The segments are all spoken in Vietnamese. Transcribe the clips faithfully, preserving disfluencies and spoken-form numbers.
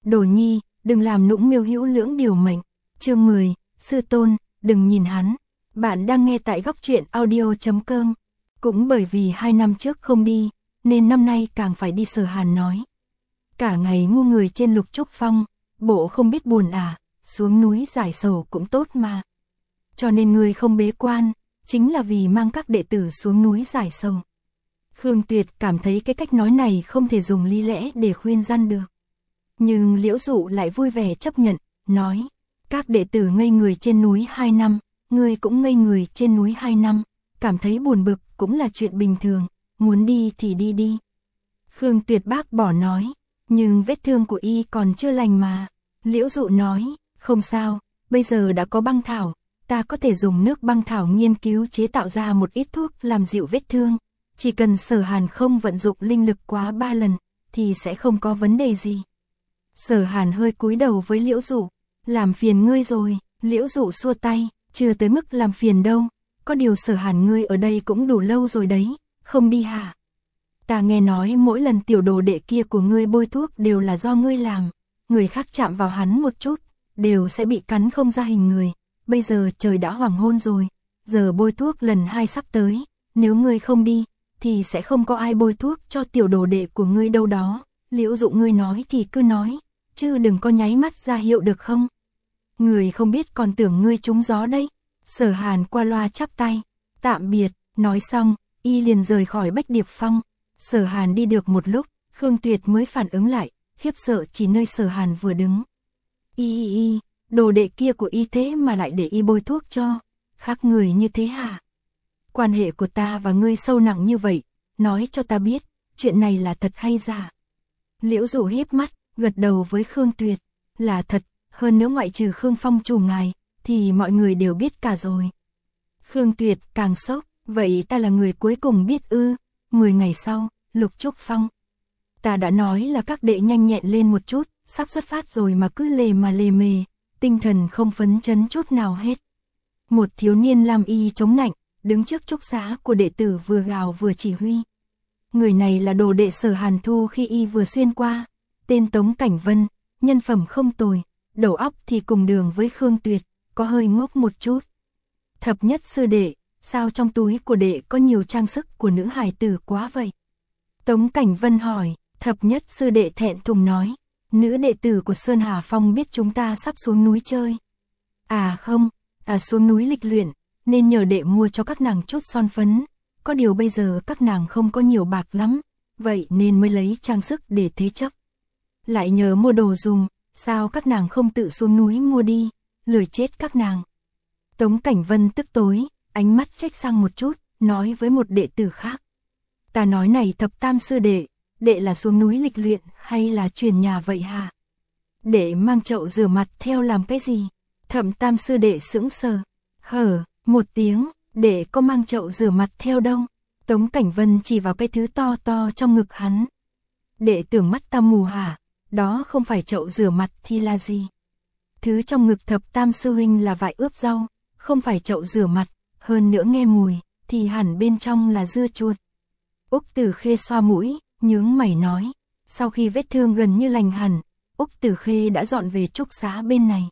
Đồ nhi, đừng làm nũng miêu hữu lưỡng điều mệnh. Chương mười, sư tôn, đừng nhìn hắn. Bạn đang nghe tại góc truyện audio chấm com. Cũng bởi vì hai năm trước không đi, nên năm nay càng phải đi. Sở Hàn nói. Cả ngày ngu người trên Lục Trúc Phong, bộ không biết buồn à, xuống núi giải sầu cũng tốt mà. Cho nên ngươi không bế quan, chính là vì mang các đệ tử xuống núi giải sầu. Khương Tuyệt cảm thấy cái cách nói này không thể dùng lý lẽ để khuyên răn được. Nhưng Liễu Dụ lại vui vẻ chấp nhận, nói, các đệ tử ngây người trên núi hai năm, ngươi cũng ngây người trên núi hai năm, cảm thấy buồn bực cũng là chuyện bình thường, muốn đi thì đi đi. Khương Tuyệt bác bỏ nói, nhưng vết thương của y còn chưa lành mà. Liễu Dụ nói, không sao, bây giờ đã có băng thảo, ta có thể dùng nước băng thảo nghiên cứu chế tạo ra một ít thuốc làm dịu vết thương. Chỉ cần Sở Hàn không vận dụng linh lực quá ba lần, thì sẽ không có vấn đề gì. Sở Hàn hơi cúi đầu với Liễu Dụ, làm phiền ngươi rồi. Liễu Dụ xua tay, chưa tới mức làm phiền đâu, có điều Sở Hàn ngươi ở đây cũng đủ lâu rồi đấy, không đi hả? Ta nghe nói mỗi lần tiểu đồ đệ kia của ngươi bôi thuốc đều là do ngươi làm, người khác chạm vào hắn một chút, đều sẽ bị cắn không ra hình người, bây giờ trời đã hoàng hôn rồi, giờ bôi thuốc lần hai sắp tới, nếu ngươi không đi, thì sẽ không có ai bôi thuốc cho tiểu đồ đệ của ngươi đâu đó. Liễu Dụ ngươi nói thì cứ nói, chứ đừng có nháy mắt ra hiệu được không? Người không biết còn tưởng ngươi trúng gió đấy. Sở Hàn qua loa chắp tay, tạm biệt, nói xong, y liền rời khỏi Bách Điệp Phong. Sở Hàn đi được một lúc, Khương Tuyệt mới phản ứng lại, khiếp sợ chỉ nơi Sở Hàn vừa đứng. Y y y, đồ đệ kia của y thế mà lại để y bôi thuốc cho, khác người như thế hả? Quan hệ của ta và ngươi sâu nặng như vậy, nói cho ta biết, chuyện này là thật hay giả? Liễu Dụ híp mắt, gật đầu với Khương Tuyệt, là thật, hơn nữa ngoại trừ Khương Phong chủ ngài, thì mọi người đều biết cả rồi. Khương Tuyệt càng sốc, vậy ta là người cuối cùng biết ư? Mười ngày sau, Lục Trúc Phong. Ta đã nói là các đệ nhanh nhẹn lên một chút, sắp xuất phát rồi mà cứ lề mà lề mề, tinh thần không phấn chấn chút nào hết. Một thiếu niên lam y chống nạnh, đứng trước trúc xá của đệ tử vừa gào vừa chỉ huy. Người này là đồ đệ Sở Hàn thu khi y vừa xuyên qua, tên Tống Cảnh Vân, nhân phẩm không tồi, đầu óc thì cùng đường với Khương Tuyệt, có hơi ngốc một chút. Thập nhất sư đệ, sao trong túi của đệ có nhiều trang sức của nữ hài tử quá vậy? Tống Cảnh Vân hỏi. Thập nhất sư đệ thẹn thùng nói, nữ đệ tử của Sơn Hà Phong biết chúng ta sắp xuống núi chơi. À không, à xuống núi lịch luyện, nên nhờ đệ mua cho các nàng chút son phấn, có điều bây giờ các nàng không có nhiều bạc lắm, vậy nên mới lấy trang sức để thế chấp. Lại nhờ mua đồ dùng, sao các nàng không tự xuống núi mua đi, lười chết các nàng. Tống Cảnh Vân tức tối, ánh mắt trách sang một chút, nói với một đệ tử khác. Ta nói này thập tam sư đệ, đệ là xuống núi lịch luyện hay là chuyển nhà vậy hả? Đệ mang chậu rửa mặt theo làm cái gì? Thẩm tam sư đệ sững sờ, hở, một tiếng, đệ có mang chậu rửa mặt theo đâu? Tống Cảnh Vân chỉ vào cái thứ to to trong ngực hắn. Đệ tưởng mắt ta mù hả? Đó không phải chậu rửa mặt thì là gì? Thứ trong ngực thập tam sư huynh là vải ướp rau, không phải chậu rửa mặt, hơn nữa nghe mùi, thì hẳn bên trong là dưa chuột. Úc Tử Khê xoa mũi, nhướng mày nói, sau khi vết thương gần như lành hẳn, Úc Tử Khê đã dọn về trúc xá bên này.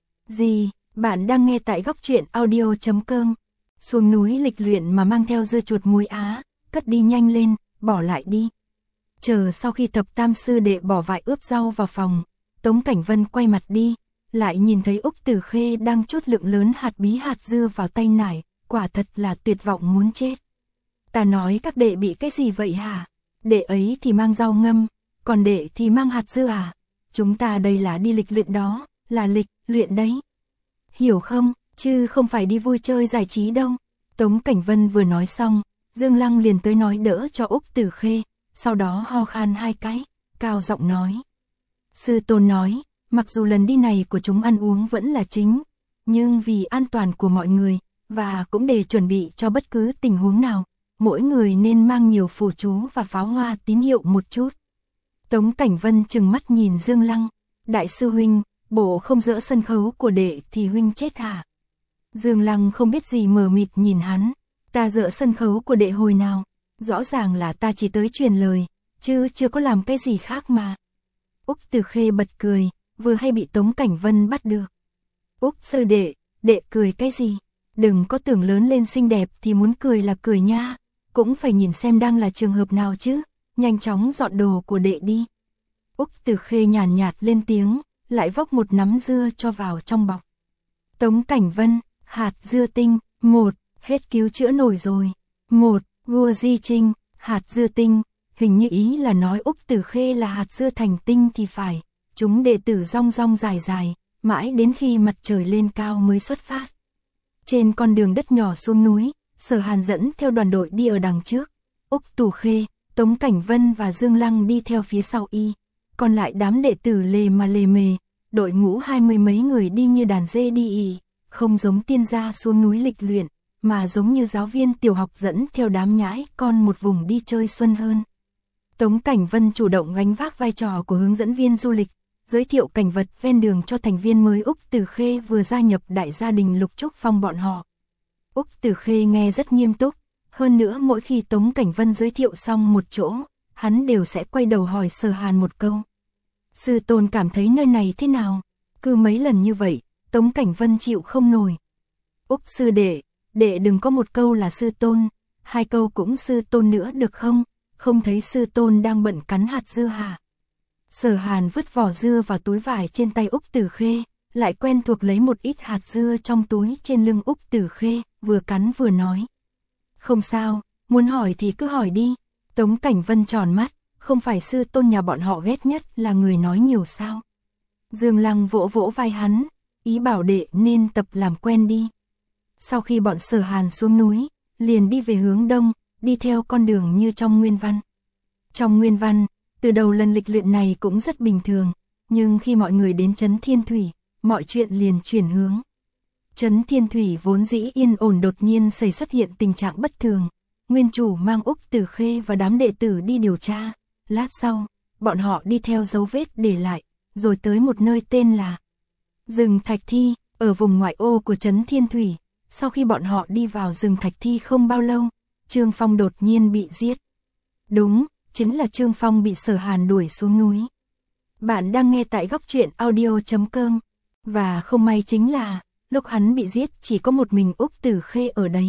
Gì, bạn đang nghe tại góc truyện audio chấm com. Xuống núi lịch luyện mà mang theo dưa chuột muối á, cất đi nhanh lên, bỏ lại đi. Chờ sau khi thập tam sư đệ bỏ vải ướp rau vào phòng, Tống Cảnh Vân quay mặt đi, lại nhìn thấy Úc Tử Khê đang chốt lượng lớn hạt bí hạt dưa vào tay nải, quả thật là tuyệt vọng muốn chết. Ta nói các đệ bị cái gì vậy hả? Đệ ấy thì mang rau ngâm, còn đệ thì mang hạt dưa à? Chúng ta đây là đi lịch luyện đó, là lịch luyện đấy. Hiểu không, chứ không phải đi vui chơi giải trí đâu. Tống Cảnh Vân vừa nói xong, Dương Lăng liền tới nói đỡ cho Úc Tử Khê, sau đó ho khan hai cái, cao giọng nói. Sư tôn nói, mặc dù lần đi này của chúng ăn uống vẫn là chính, nhưng vì an toàn của mọi người, và cũng để chuẩn bị cho bất cứ tình huống nào, mỗi người nên mang nhiều phù chú và pháo hoa tín hiệu một chút. Tống Cảnh Vân trừng mắt nhìn Dương Lăng, đại sư huynh, bộ không dỡ sân khấu của đệ thì huynh chết hả? Dương Lăng không biết gì mờ mịt nhìn hắn, ta dỡ sân khấu của đệ hồi nào, rõ ràng là ta chỉ tới truyền lời, chứ chưa có làm cái gì khác mà. Úc Từ Khê bật cười, vừa hay bị Tống Cảnh Vân bắt được. Úc sư đệ, đệ cười cái gì? Đừng có tưởng lớn lên xinh đẹp thì muốn cười là cười nha, cũng phải nhìn xem đang là trường hợp nào chứ, nhanh chóng dọn đồ của đệ đi. Úc Từ Khê nhàn nhạt lên tiếng, lại vốc một nắm dưa cho vào trong bọc. Tống Cảnh Vân, hạt dưa tinh, một, hết cứu chữa nổi rồi. Một, vua Di Trinh, hạt dưa tinh, hình như ý là nói Úc Từ Khê là hạt dưa thành tinh thì phải. Chúng đệ tử rong rong dài dài, mãi đến khi mặt trời lên cao mới xuất phát. Trên con đường đất nhỏ xuống núi, Sở Hàn dẫn theo đoàn đội đi ở đằng trước. Úc Từ Khê, Tống Cảnh Vân và Dương Lăng đi theo phía sau y. Còn lại đám đệ tử lề mà lề mề, đội ngũ hai mươi mấy người đi như đàn dê đi ì, không giống tiên gia xuống núi lịch luyện, mà giống như giáo viên tiểu học dẫn theo đám nhãi con một vùng đi chơi xuân hơn. Tống Cảnh Vân chủ động gánh vác vai trò của hướng dẫn viên du lịch, giới thiệu cảnh vật ven đường cho thành viên mới Úc Từ Khê vừa gia nhập đại gia đình Lục Trúc Phong bọn họ. Úc Từ Khê nghe rất nghiêm túc, hơn nữa mỗi khi Tống Cảnh Vân giới thiệu xong một chỗ, hắn đều sẽ quay đầu hỏi Sở Hàn một câu. Sư tôn cảm thấy nơi này thế nào? Cứ mấy lần như vậy, Tống Cảnh Vân chịu không nổi. Úc sư đệ, đệ đừng có một câu là sư tôn, hai câu cũng sư tôn nữa được không? Không thấy sư tôn đang bận cắn hạt dưa hả? Sở Hàn vứt vỏ dưa vào túi vải trên tay Úc Từ Khê, lại quen thuộc lấy một ít hạt dưa trong túi trên lưng Úc Từ Khê, vừa cắn vừa nói. Không sao, muốn hỏi thì cứ hỏi đi. Tống Cảnh Vân tròn mắt, không phải sư tôn nhà bọn họ ghét nhất là người nói nhiều sao? Dương Lăng vỗ vỗ vai hắn, ý bảo đệ nên tập làm quen đi. Sau khi bọn Sở Hàn xuống núi, liền đi về hướng đông, đi theo con đường như trong nguyên văn. Trong nguyên văn, từ đầu lần lịch luyện này cũng rất bình thường, nhưng khi mọi người đến Trấn Thiên Thủy, mọi chuyện liền chuyển hướng. Trấn Thiên Thủy vốn dĩ yên ổn đột nhiên xảy xuất hiện tình trạng bất thường. Nguyên chủ mang Úc Từ Khê và đám đệ tử đi điều tra. Lát sau, bọn họ đi theo dấu vết để lại, rồi tới một nơi tên là rừng Thạch Thi, ở vùng ngoại ô của Trấn Thiên Thủy. Sau khi bọn họ đi vào rừng Thạch Thi không bao lâu, Trương Phong đột nhiên bị giết. Đúng, chính là Trương Phong bị Sở Hàn đuổi xuống núi. Bạn đang nghe tại góc truyện audio chấm com. Và không may chính là, lúc hắn bị giết chỉ có một mình Úc Từ Khê ở đấy.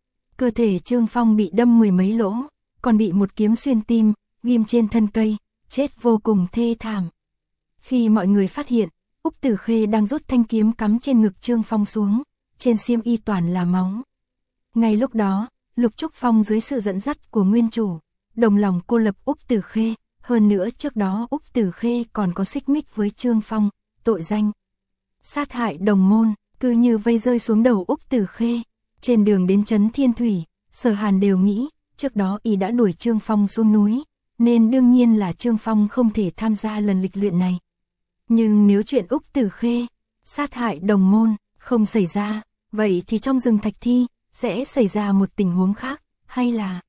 Cơ thể Trương Phong bị đâm mười mấy lỗ, còn bị một kiếm xuyên tim, ghim trên thân cây, chết vô cùng thê thảm. Khi mọi người phát hiện, Úc Từ Khê đang rút thanh kiếm cắm trên ngực Trương Phong xuống, trên xiêm y toàn là máu. Ngay lúc đó, Lục Trúc Phong dưới sự dẫn dắt của nguyên chủ, đồng lòng cô lập Úc Từ Khê, hơn nữa trước đó Úc Từ Khê còn có xích mích với Trương Phong, tội danh sát hại đồng môn, cứ như vây rơi xuống đầu Úc Từ Khê. Trên đường đến Trấn Thiên Thủy, Sở Hàn đều nghĩ, trước đó y đã đuổi Trương Phong xuống núi, nên đương nhiên là Trương Phong không thể tham gia lần lịch luyện này. Nhưng nếu chuyện Úc Từ Khê sát hại đồng môn không xảy ra, vậy thì trong rừng Thạch Thi sẽ xảy ra một tình huống khác, hay là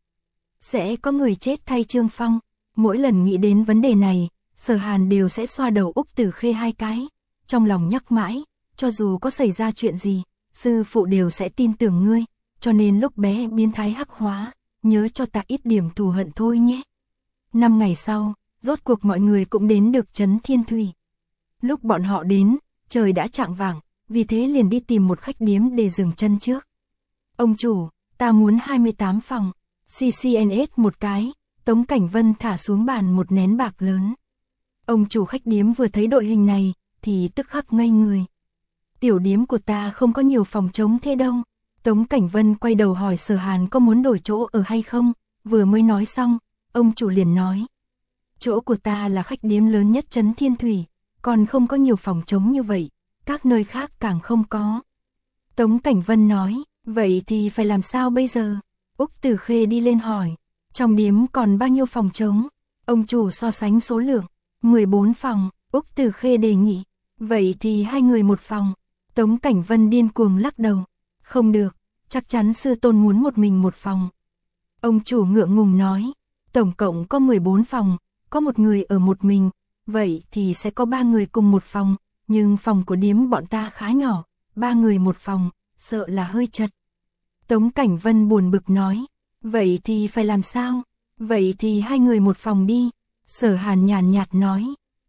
sẽ có người chết thay Trương Phong. Mỗi lần nghĩ đến vấn đề này, Sở Hàn đều sẽ xoa đầu Úc Từ Khê hai cái, trong lòng nhắc mãi, cho dù có xảy ra chuyện gì, sư phụ đều sẽ tin tưởng ngươi, cho nên lúc bé biến thái hắc hóa, nhớ cho ta ít điểm thù hận thôi nhé. Năm ngày sau, rốt cuộc mọi người cũng đến được Trấn Thiên Thủy. Lúc bọn họ đến, trời đã chạng vạng, vì thế liền đi tìm một khách điếm để dừng chân trước. Ông chủ, ta muốn hai mươi tám phòng, xê xê en ét một cái. Tống Cảnh Vân thả xuống bàn một nén bạc lớn. Ông chủ khách điếm vừa thấy đội hình này, thì tức khắc ngây người. Tiểu điếm của ta không có nhiều phòng trống thế đâu. Tống Cảnh Vân quay đầu hỏi Sở Hàn có muốn đổi chỗ ở hay không, vừa mới nói xong, ông chủ liền nói. Chỗ của ta là khách điếm lớn nhất Trấn Thiên Thủy, còn không có nhiều phòng trống như vậy, các nơi khác càng không có. Tống Cảnh Vân nói, vậy thì phải làm sao bây giờ? Úc Từ Khê đi lên hỏi. Trong điếm còn bao nhiêu phòng trống? Ông chủ so sánh số lượng, mười bốn phòng, Úc Từ Khê đề nghị. Vậy thì hai người một phòng. Tống Cảnh Vân điên cuồng lắc đầu. Không được, chắc chắn sư tôn muốn một mình một phòng. Ông chủ ngượng ngùng nói, tổng cộng có mười bốn phòng, có một người ở một mình, vậy thì sẽ có ba người cùng một phòng, nhưng phòng của điếm bọn ta khá nhỏ, ba người một phòng, sợ là hơi chật. Tống Cảnh Vân buồn bực nói. Vậy thì phải làm sao? Vậy thì hai người một phòng đi. Sở Hàn nhàn nhạt nói.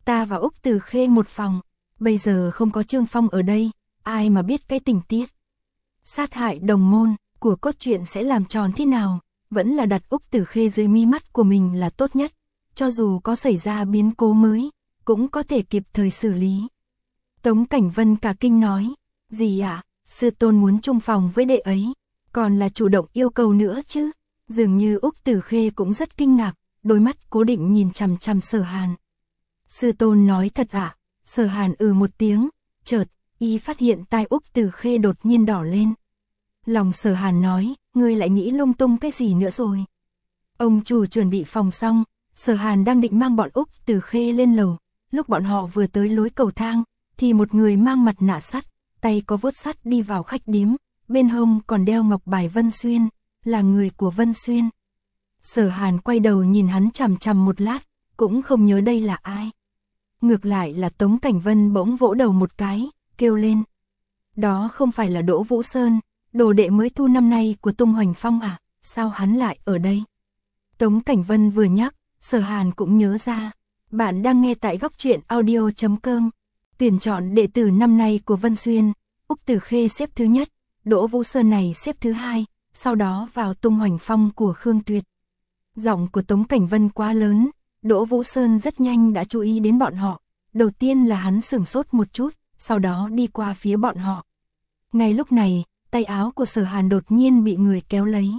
ta và Úc Từ Khê một phòng, bây giờ không có Trương Phong ở đây, ai mà biết cái tình tiết. Sát hại đồng môn của cốt truyện sẽ làm tròn thế nào, vẫn là đặt Úc Từ Khê dưới mi mắt của mình là tốt nhất, cho dù có xảy ra biến cố mới, cũng có thể kịp thời xử lý. Tống Cảnh Vân cả kinh nói, gì ạ, à? Sư tôn muốn chung phòng với đệ ấy, còn là chủ động yêu cầu nữa chứ. Dường như Úc Từ Khê cũng rất kinh ngạc, đôi mắt cố định nhìn chằm chằm Sở Hàn. Sư tôn nói thật ạ, à? Sở Hàn ừ một tiếng, chợt, y phát hiện tai Úc Từ Khê đột nhiên đỏ lên. Lòng Sở Hàn nói, ngươi lại nghĩ lung tung cái gì nữa rồi. Ông chủ chuẩn bị phòng xong, Sở Hàn đang định mang bọn Úc Từ Khê lên lầu, lúc bọn họ vừa tới lối cầu thang, thì một người mang mặt nạ sắt, tay có vuốt sắt đi vào khách điếm, bên hông còn đeo ngọc bài Vân Xuyên, là người của Vân Xuyên. Sở Hàn quay đầu nhìn hắn chằm chằm một lát, cũng không nhớ đây là ai. Ngược lại là Tống Cảnh Vân bỗng vỗ đầu một cái, kêu lên. Đó không phải là Đỗ Vũ Sơn, đồ đệ mới thu năm nay của Tung Hoành Phong à, sao hắn lại ở đây? Tống Cảnh Vân vừa nhắc, Sở Hàn cũng nhớ ra. Bạn đang nghe tại góc truyện audio chấm com. Tuyển chọn đệ tử năm nay của Vân Xuyên, Úc Từ Khê xếp thứ nhất, Đỗ Vũ Sơn này xếp thứ hai, sau đó vào Tung Hoành Phong của Khương Tuyệt. Giọng của Tống Cảnh Vân quá lớn, Đỗ Vũ Sơn rất nhanh đã chú ý đến bọn họ. Đầu tiên là hắn sửng sốt một chút, sau đó đi qua phía bọn họ. Ngay lúc này, tay áo của Sở Hàn đột nhiên bị người kéo lấy.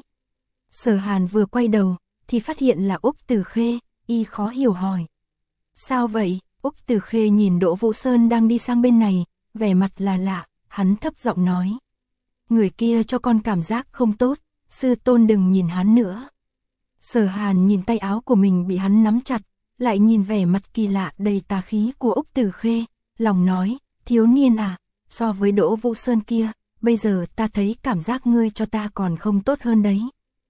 Sở Hàn vừa quay đầu, thì phát hiện là Úc Từ Khê, y khó hiểu hỏi. Sao vậy? Úc Từ Khê nhìn Đỗ Vũ Sơn đang đi sang bên này, vẻ mặt là lạ, hắn thấp giọng nói. Người kia cho con cảm giác không tốt, sư tôn đừng nhìn hắn nữa. Sở Hàn nhìn tay áo của mình bị hắn nắm chặt, lại nhìn vẻ mặt kỳ lạ đầy tà khí của Úc Từ Khê, lòng nói, thiếu niên à, so với Đỗ Vũ Sơn kia, bây giờ ta thấy cảm giác ngươi cho ta còn không tốt hơn đấy.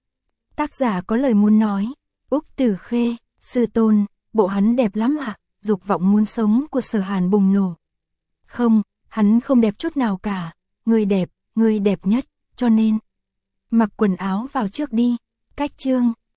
Tác giả có lời muốn nói, Úc Từ Khê, sư tôn, bộ hắn đẹp lắm ạ, à? Dục vọng muốn sống của Sở Hàn bùng nổ. Không, hắn không đẹp chút nào cả, ngươi đẹp, ngươi đẹp nhất, cho nên mặc quần áo vào trước đi. Cách chương